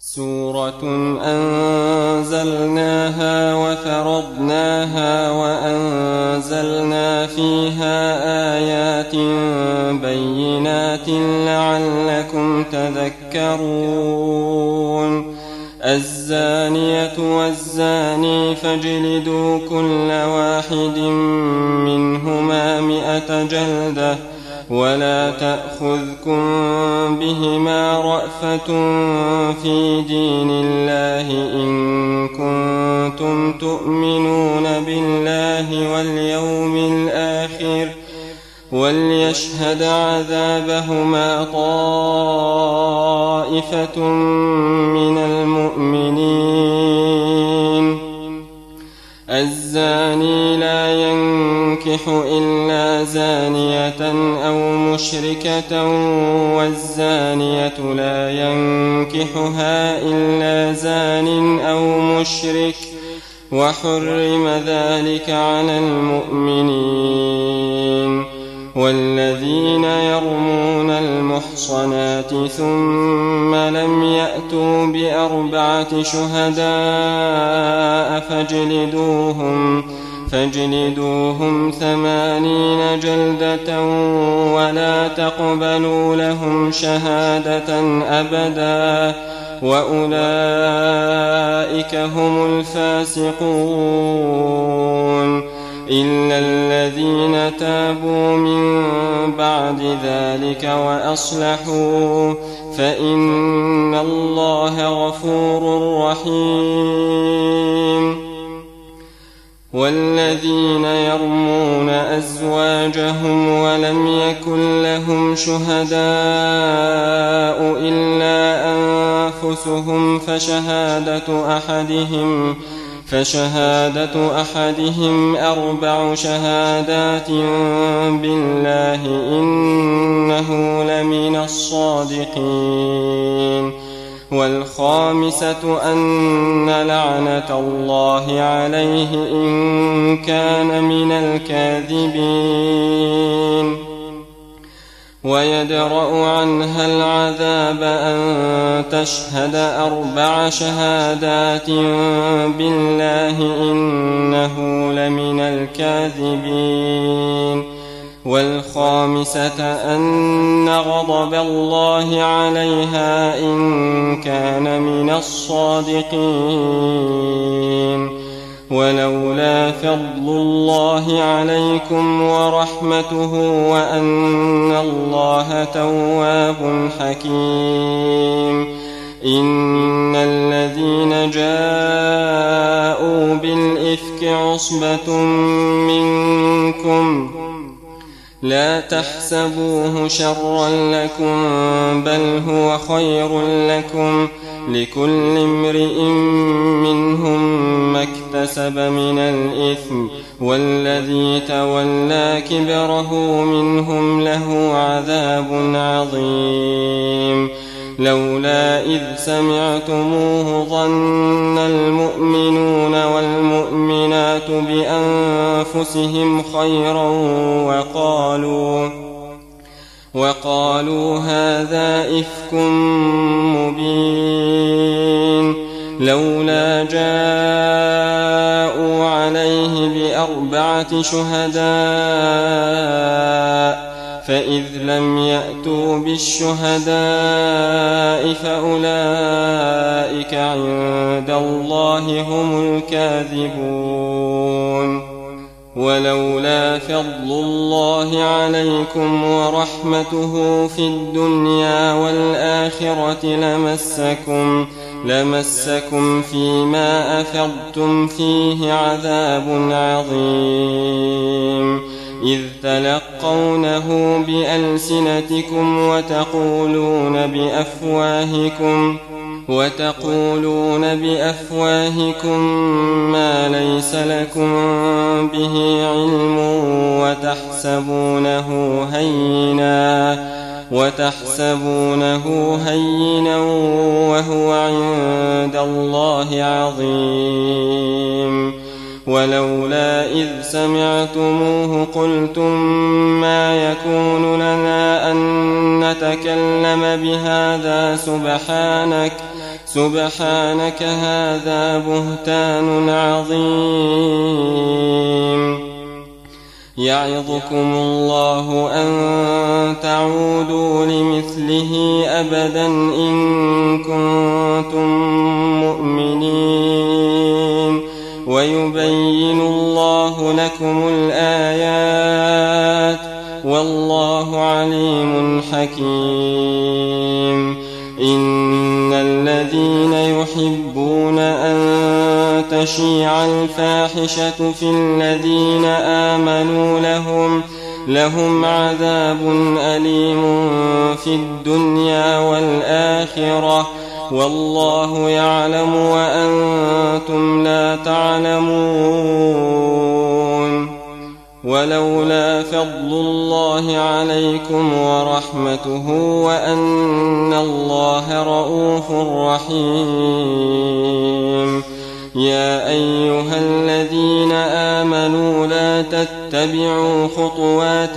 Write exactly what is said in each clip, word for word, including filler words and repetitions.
سورة أنزلناها وفرضناها وأنزلنا فيها آيات بينات لعلكم تذكرون. الزانية والزاني فاجلدوا كل واحد منهما مئة جلدة ولا تأخذكم بهما رأفة في دين الله إن كنتم تؤمنون بالله واليوم الآخر وليشهد عذابهما طائفة من المؤمنين. الزاني لا ينكح إلا زانية أو مشركة والزانية لا ينكحها إلا زان أو مشرك وحرم ذلك على المؤمنين. والذين يرمون المحصنات ثم لم يأتوا بأربعة شهداء فاجلدوهم فاجلدوهم ثمانين جلدة ولا تقبلوا لهم شهادة أبدا وأولئك هم الفاسقون إلا الذين تابوا من بعد ذلك وأصلحوا فإن الله غفور رحيم. والذين يرمون أزواجهم ولم يكن لهم شهداء إلا أنفسهم فشهادة أحدهم فشهادة أحدهم أربع شهادات بالله إنه لمن الصادقين. والخامسة أن لعنة الله عليه إن كان من الكاذبين. ويدرأ عنها العذاب أن تشهد أربع شهادات بالله إنه لمن الكاذبين. والخامسة أن غضب الله عليها إن كان من الصادقين. ولولا فضل الله عليكم ورحمته وأن الله تواب حكيم إن الذين جاءوا بالإفك عصبة منكم لا تحسبوه شرا لكم بل هو خير لكم لكل امرئ منهم ما اكتسب من الإثم والذي تولى كبره منهم له عذاب عظيم. لولا إذ سمعتموه ظن المؤمنون والمؤمنات بأنفسهم خيرا وقالوا وقالوا هذا إفك مبين. لولا جاءوا عليه بأربعة شهداء فإذ لم يأتوا بالشهداء فأولئك عند الله هم الكاذبون. ولولا فضل الله عليكم ورحمته في الدنيا والآخرة لمسكم لمسكم فيما أفضتم فيه عذاب عظيم إذ تلقونه بألسنتكم وتقولون بأفواهكم وتقولون بأفواهكم ما ليس لكم به علم وتحسبونه هينا وتحسبونه هينا وهو عند الله عظيم. ولولا إذ سمعتموه قلتم ما يكون لنا أن نتكلم بهذا سبحانك سبحانك سبحانك هذا بهتان عظيم. يعظكم الله أن تعودوا لمثله أبدا إن كنتم مؤمنين، ويبين الله لكم الآيات والله عليم حكيم. إن الذين يحبون أن تشيع الفاحشة في الذين آمنوا لهم لهم عذاب أليم في الدنيا والآخرة والله يعلم وأنتم لا تعلمون. ولولا فضل الله عليكم ورحمته وأن الله رؤوف رحيم. يا أيها الذين آمنوا لا تتبعوا خطوات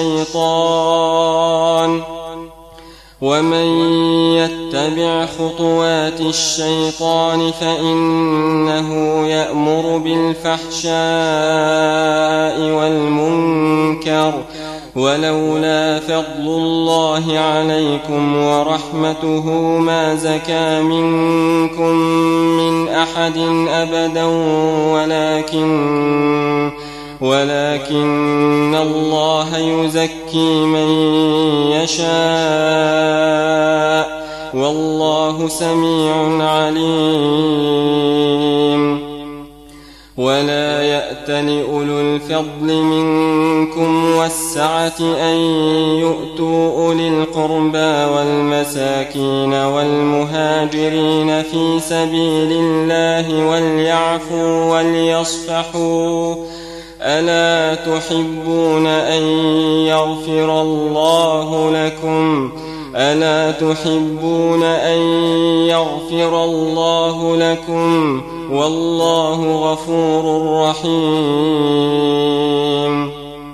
الشيطان ومن يتبع خطوات الشيطان فإنه يأمر بالفحشاء والمنكر ولولا فضل الله عليكم ورحمته ما زكى منكم من أحد أبدا ولكن ولكن الله يزكي من يشاء والله سميع عليم. ولا يأت لأولو الفضل منكم والسعة أن يؤتوا أولي القربى والمساكين والمهاجرين في سبيل الله وليعفوا وليصفحوا ألا تحبون أن يغفر الله لكم ألا تحبون أن يغفر الله لكم والله غفور رحيم.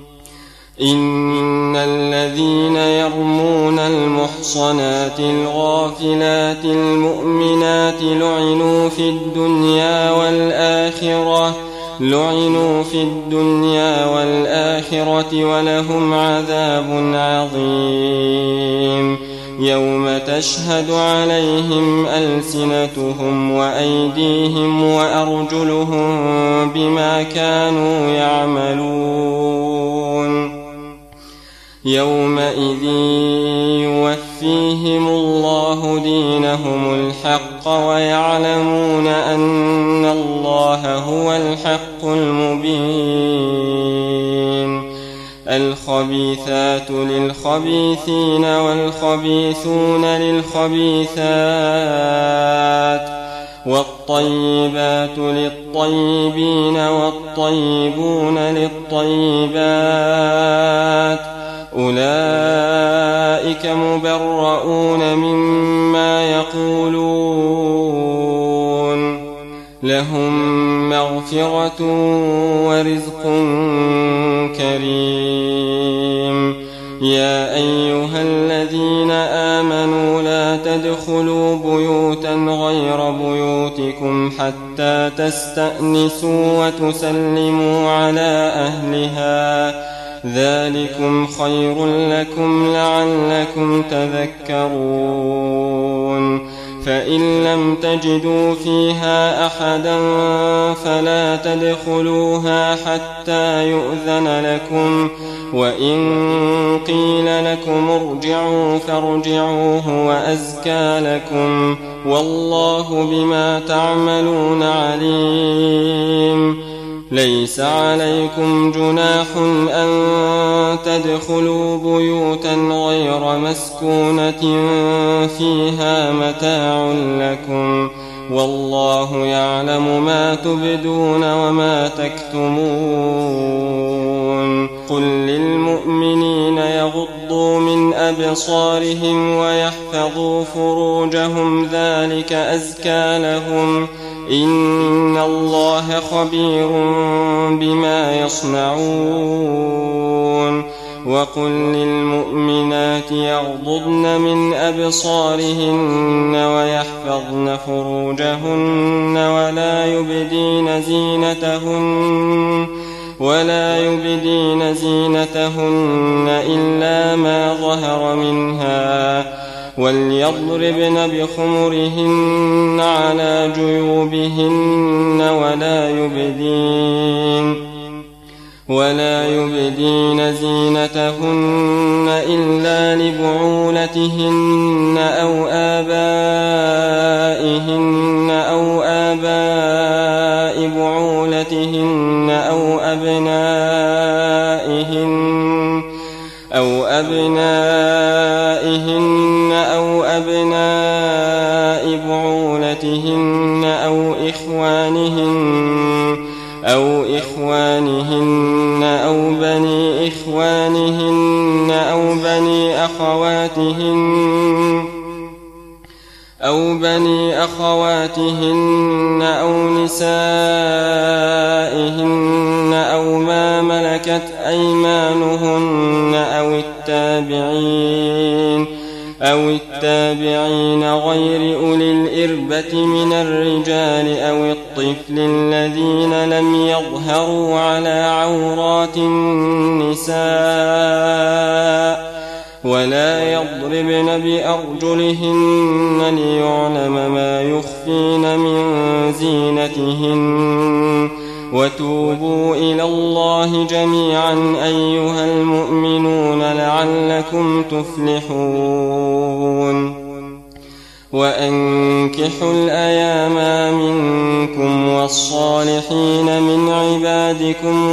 إن الذين يرمون المحصنات الغافلات المؤمنات لعنوا في الدنيا والآخرة لعنوا في الدنيا والآخرة ولهم عذاب عظيم. يوم تشهد عليهم ألسنتهم وأيديهم وأرجلهم بما كانوا يعملون. يومئذ يوفيهم الله دينهم الحق ويعلمون أن الله هو الحق المبين. الخبيثات للخبيثين والخبيثون للخبيثات والطيبات للطيبين والطيبون للطيبات أولئك مبرؤون مما يقولون لهم مغفرة ورزق كريم. يا أيها الذين آمنوا لا تدخلوا بيوتا غير بيوتكم حتى تستأنسوا وتسلموا على أهلها ذلكم خير لكم لعلكم تذكرون. فإن لم تجدوا فيها أحدا فلا تدخلوها حتى يؤذن لكم وإن قيل لكم ارجعوا فارجعوا هو أزكى لكم والله بما تعملون عليم. ليس عليكم جناح أن تدخلوا بيوتا غير مسكونة فيها متاع لكم والله يعلم ما تبدون وما تكتمون. قل للمؤمنين يغضوا من أبصارهم ويحفظوا فروجهم ذلك أزكى لهم إن الله خبير بما يصنعون. وقل للمؤمنات يغضضن من أبصارهن ويحفظن فروجهن ولا يبدين زينتهن ولا يبدين زينتهن إلا ما ظهر منها وليضربن بخمرهن على جيوبهن ولا يبدين ولا يبدين زينتهن إلا لبعولتهن أو آبائهن أو آباء بعولتهن أو أبنائهن أو أبنائهن أو أبناء بعولتهن أو إخوانهن أو إخوانهن أو بني إخوانهن أو بني أخواتهن أو بني أخواتهن أو نسائهن أو ما ملكت أيمانهن أو التابعين أو التابعين غير أولي الإربة من الرجال أو الطفل الذين لم يظهروا على عورات النساء ولا يضربن بأرجلهن ليعلم ما يخفين من زينتهن وتوبوا إلى الله جميعا أيها المؤمنون لعلكم تفلحون وأنكحوا الأيام منكم والصالحين من عبادكم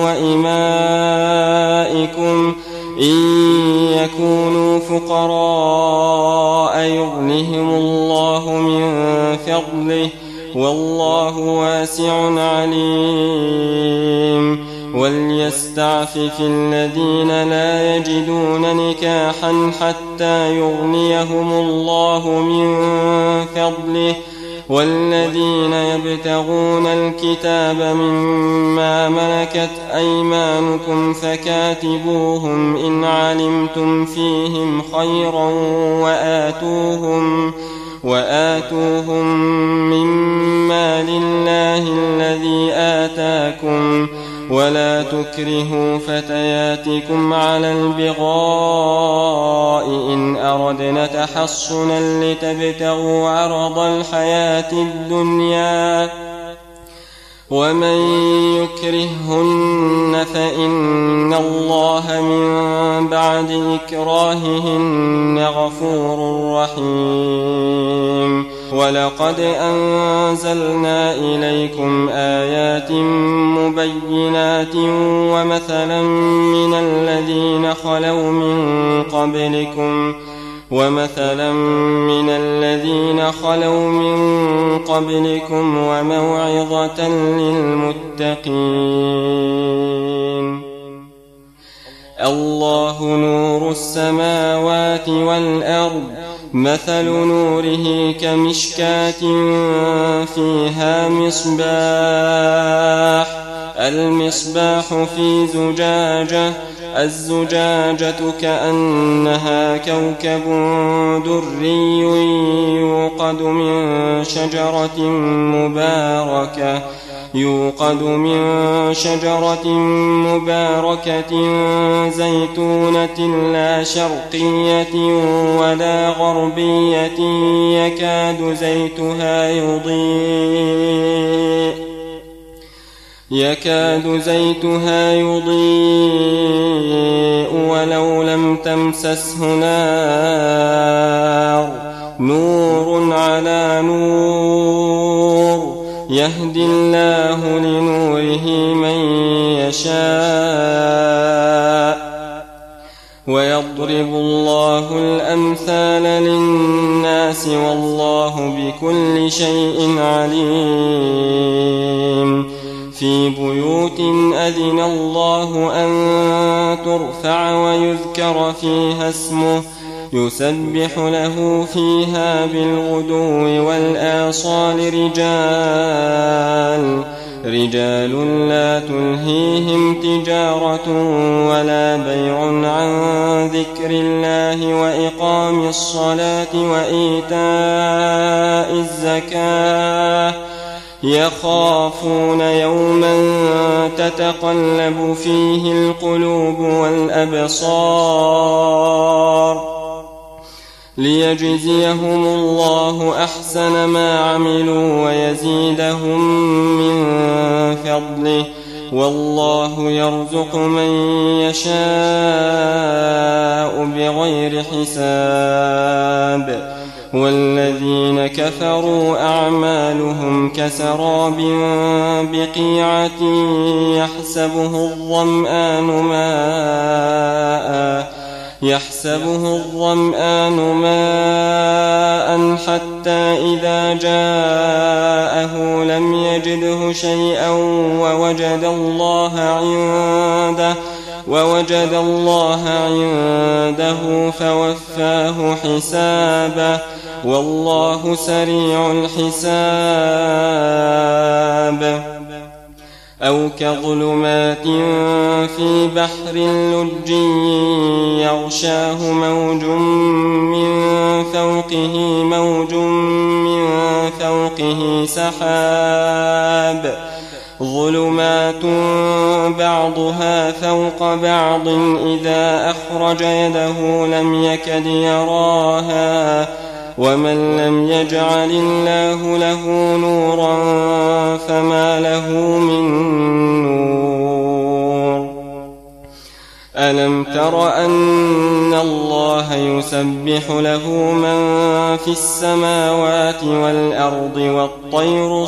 وإمائكم إن يكونوا فقراء يغنهم الله من فضله والله واسع عليم وليستعفف الذين لا يجدون نكاحا حتى يغنيهم الله من فضله والذين يبتغون الكتاب مما ملكت أيمانكم فكاتبوهم إن علمتم فيهم خيرا وآتوهم وآتوهم مما لله الذي آتاكم ولا تكرهوا فتياتكم على البغاء إن أردنا تحصنا لتبتغوا عرض الحياة الدنيا ومن يكرهن فإن الله من بعد إكراههن غفور رحيم ولقد أنزلنا إليكم آيات مبينات ومثلا من الذين خلوا من قبلكم ومثلا من الذين خلوا من قبلكم وموعظة للمتقين الله نور السماوات والأرض مثل نوره كمشكاة فيها مصباح المصباح في زجاجة الزجاجة كأنها كوكب دري يوقد من شجرة مباركة يوقد من شجرة مباركة زيتونة لا شرقية ولا غربية يكاد زيتها يضيء يكاد زيتها يضيء ولو لم تمسسه نار نور على نور يهدي الله لنوره من يشاء ويضرب الله الأمثال للناس والله بكل شيء عليم في بيوت أذن الله أن ترفع ويذكر فيها اسمه يسبح له فيها بالغدو والآصال رجال رجال لا تلهيهم تجارة ولا بيع عن ذكر الله وإقام الصلاة وإيتاء الزكاة يخافون يوما تتقلب فيه القلوب والأبصار ليجزيهم الله أحسن ما عملوا ويزيدهم من فضله والله يرزق من يشاء بغير حساب والذين كفروا أعمالهم كسراب بقيعة يحسبه الظمآن ماء يحسبه الظمآن ماء حتى إذا جاءه لم يجده شيئا ووجد الله عنده ووجد الله عنده فوفاه حسابه والله سريع الحساب أو كظلمات في بحر لج يغشاه موج من فوقه موج من فوقه سحاب ظلمات بعضها فوق بعض إذا أخرج يده لم يكد يراها ومن لم يجعل الله له نورا فما له من نور ألم تر أن الله يسبح له من في السماوات والأرض والطير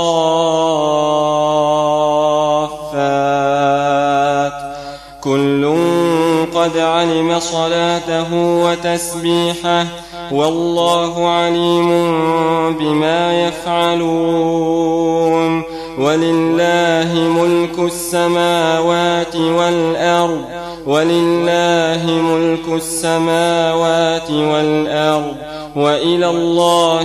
صافات كل قد علم صلاته وتسبيحه والله عليم بما يفعلون ولله ملك السماوات والأرض ولله ملك السماوات والأرض وإلى الله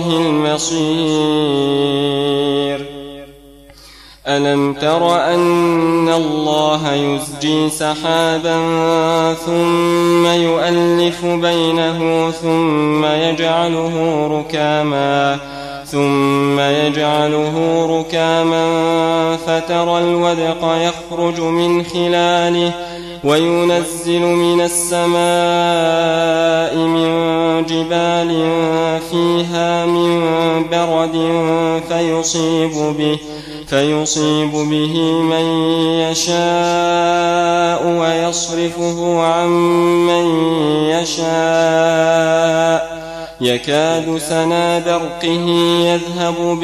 المصير ألم تر أن الله يزجي سحابا ثم يؤلف بينه ثم يجعله ركاما ثم يجعله ركاما فترى الودق يخرج من خلاله وينزل من السماء من جبال فيها من برد فيصيب به فيصيب به من يشاء ويصرفه عن من يشاء يكاد سنا برقه يذهب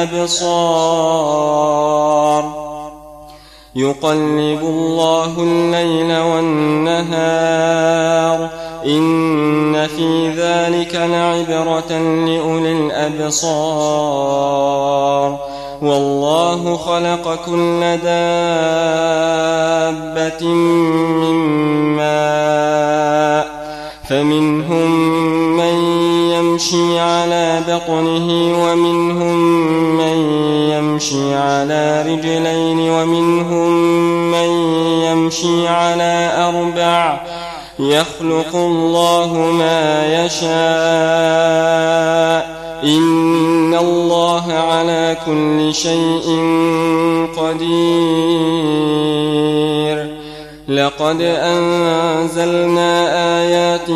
بالأبصار يقلب الله الليل والنهار إن في ذلك لعبرة لأولي الأبصار والله خلق كل دابة من ماء فمنهم من يمشي على بطنه ومنهم من يمشي على رجلين ومنهم من يمشي على أربع يخلق الله ما يشاء إن الله على كل شيء قدير لقد أنزلنا آيات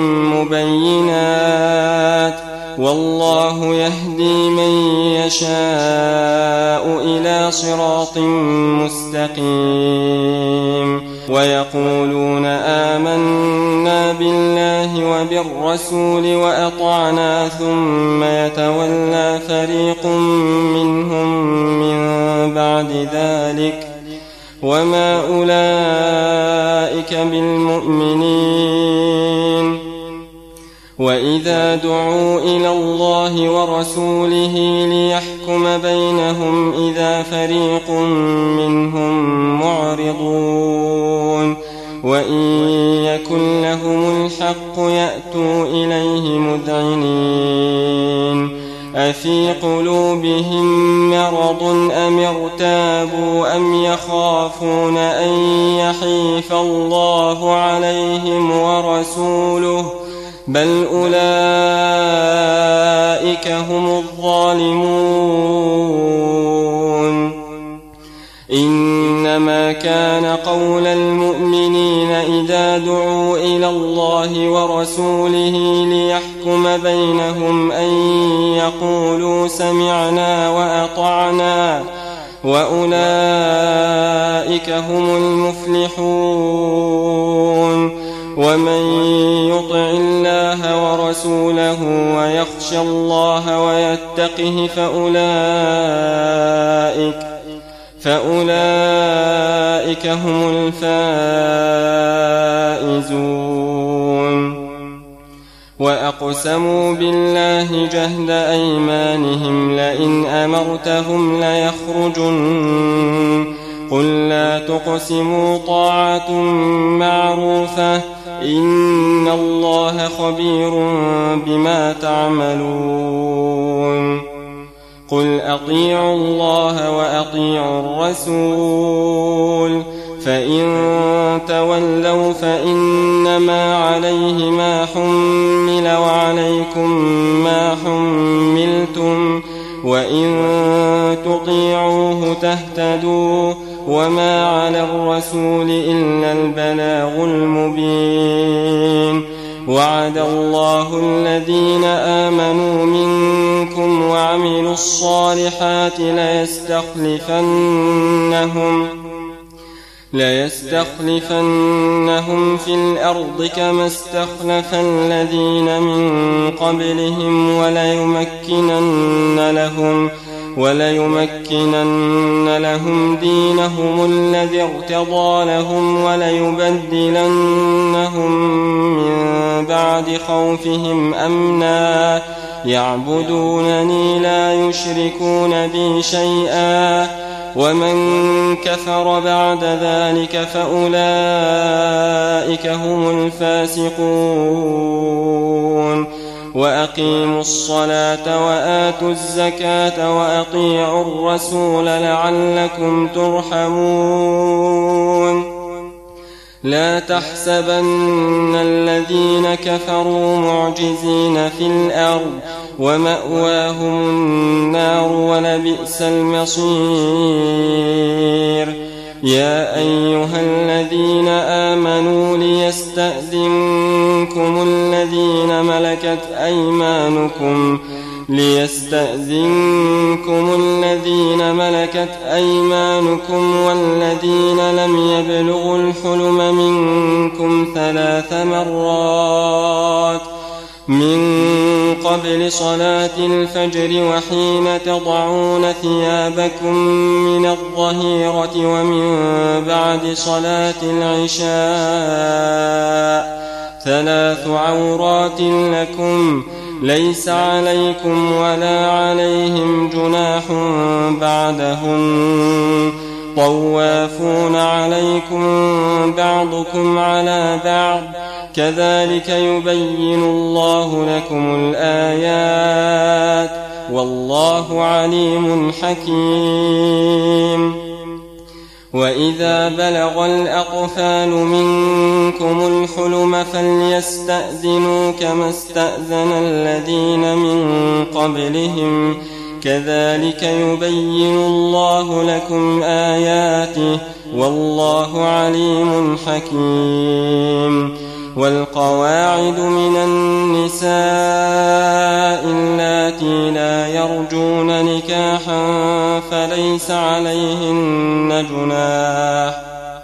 مبينات والله يهدي من يشاء إلى صراط مستقيم ويقولون آمنا بالله وبالرسول وأطعنا ثم يتولى فريق منهم من بعد ذلك وما أولئك بالمؤمنين وإذا دعوا إلى الله ورسوله ليحكم بينهم إذا فريق منهم معرضون وإن يكن لهم الحق يأتوا إليه مذعنين أفي قلوبهم مرض أم ارتابوا أم يخافون أن يحيف الله عليهم ورسوله بل أولئك هم الظالمون إنما كان قول المؤمنين إذا دعوا إلى الله ورسوله ليحكم بينهم أن يقولوا سمعنا وأطعنا وأولئك هم المفلحون ومن يطع الله ورسوله ويخشى الله ويتقه فأولئك فأولئك هم الفائزون وأقسموا بالله جهد أيمانهم لئن أمرتهم ليخرجن قل لا تقسموا طاعة معروفة إن الله خبير بما تعملون قل أطيعوا الله وأطيعوا الرسول فإن تولوا فإنما عليه ما حمل وعليكم ما حملتم وإن تطيعوه تهتدوا وما على الرسول إلا البلاغ المبين وعد الله الذين آمنوا منكم وعملوا الصالحات ليستخلفنهم ليستخلفنهم في الأرض كما استخلف الذين من قبلهم وليمكنن لهم وليمكنن لهم دينهم الذي ارتضى لهم وليبدلنهم من بعد خوفهم أمنا يعبدونني لا يشركون بي شيئا ومن كفر بعد ذلك فأولئك هم الفاسقون وأقيموا الصلاة وآتوا الزكاة وأطيعوا الرسول لعلكم ترحمون لا تحسبن الذين كفروا معجزين في الأرض ومأواهم النار ولبئس المصير يا أيها الذين آمنوا ليستأذنكم الذين ملكت أيمانكم ليستأذنكم الذين ملكت أيمانكم والذين لم يبلغوا الحلم منكم ثلاث مرات من قبل صلاة الفجر وحين تضعون ثيابكم من الظهيرة ومن بعد صلاة العشاء ثلاث عورات لكم ليس عليكم ولا عليهم جناح بعدهم طوافون عليكم بعضكم على بعض كذلك يبين الله لكم الآيات والله عليم حكيم وإذا بلغ الأطفال منكم الحلم فليستأذنوا كما استأذن الذين من قبلهم كذلك يبين الله لكم آياته والله عليم حكيم والقواعد من النساء اللاتي لا يرجون نكاحا فليس عليهن جناح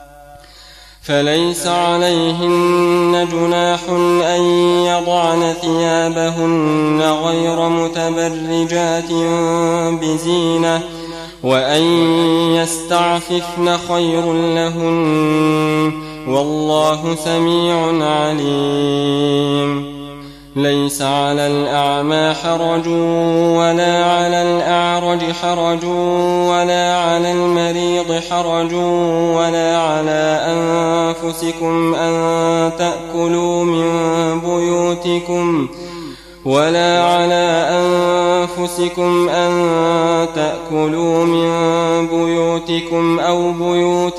فليس عليهن جناح أن يضعن ثيابهن غير متبرجات بزينة وأن يستعففن خير لهن والله سميع عليم ليس على الأعمى حرج ولا على الأعرج حرج ولا على المريض حرج ولا على أنفسكم أن تأكلوا من بيوتكم ولا على أنفسكم أن تأكلوا من بيوتكم أو بيوت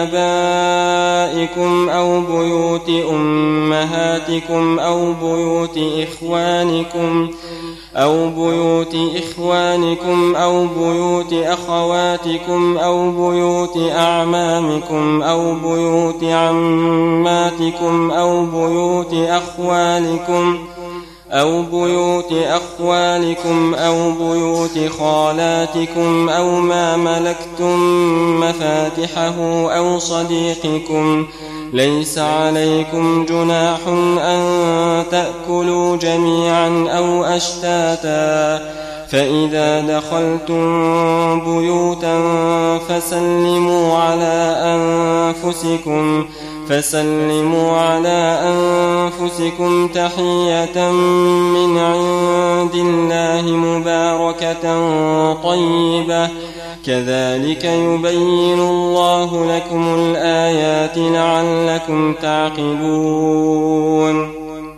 آبائكم أو بيوت أمهاتكم أو بيوت إخوانكم أو بيوت إخوانكم أو بيوت أخواتكم أو بيوت أعمامكم أو بيوت عماتكم أو بيوت أخوالكم أو بيوت أخوالكم أو بيوت خالاتكم أو ما ملكتم مفاتحه أو صديقكم. ليس عليكم جناح أن تأكلوا جميعا أو أشتاتا، فإذا دخلتم بيوتا فسلموا على أنفسكم فسلموا على أنفسكم تحية من عند الله مباركة طيبة، كذلك يبين الله لكم الآيات لعلكم تعقلون.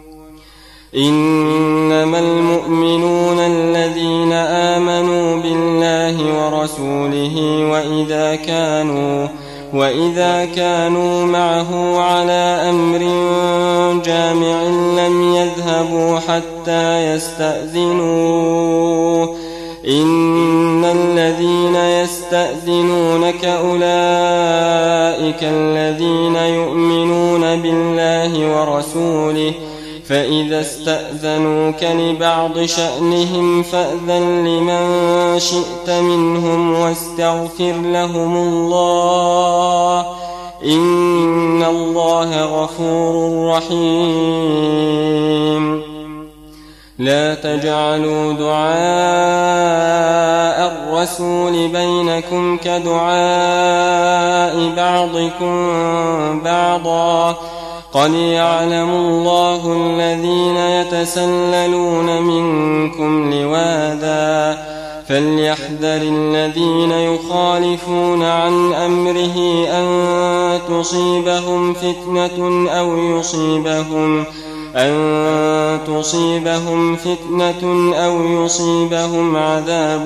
إنما المؤمنون الذين آمنوا بالله ورسوله وإذا كانوا وإذا كانوا معه على أمر جامع لم يذهبوا حتى يستأذنوه. إن الذين يستأذنونك أولئك الذين يؤمنون بالله ورسوله، فإذا استأذنوك لبعض شأنهم فأذن لمن شئت منهم واستغفر لهم الله، إن الله غفور رحيم. لا تجعلوا دعاء الرسول بينكم كدعاء بعضكم بعضا، قد يعلم الله الذين يتسللون منكم لواذا، فليحذر الذين يخالفون عن أمره أن تصيبهم فتنة أو يصيبهم أن تصيبهم فتنة أو يصيبهم عذاب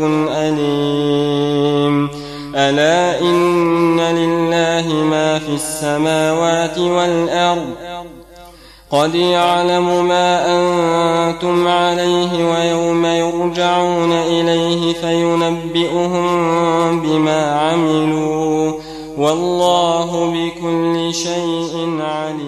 أليم. ألا إن لله ما في السماوات والأرض، قد يعلم ما أنتم عليه ويوم يرجعون إليه فينبئهم بما عملوا، والله بكل شيء عليم.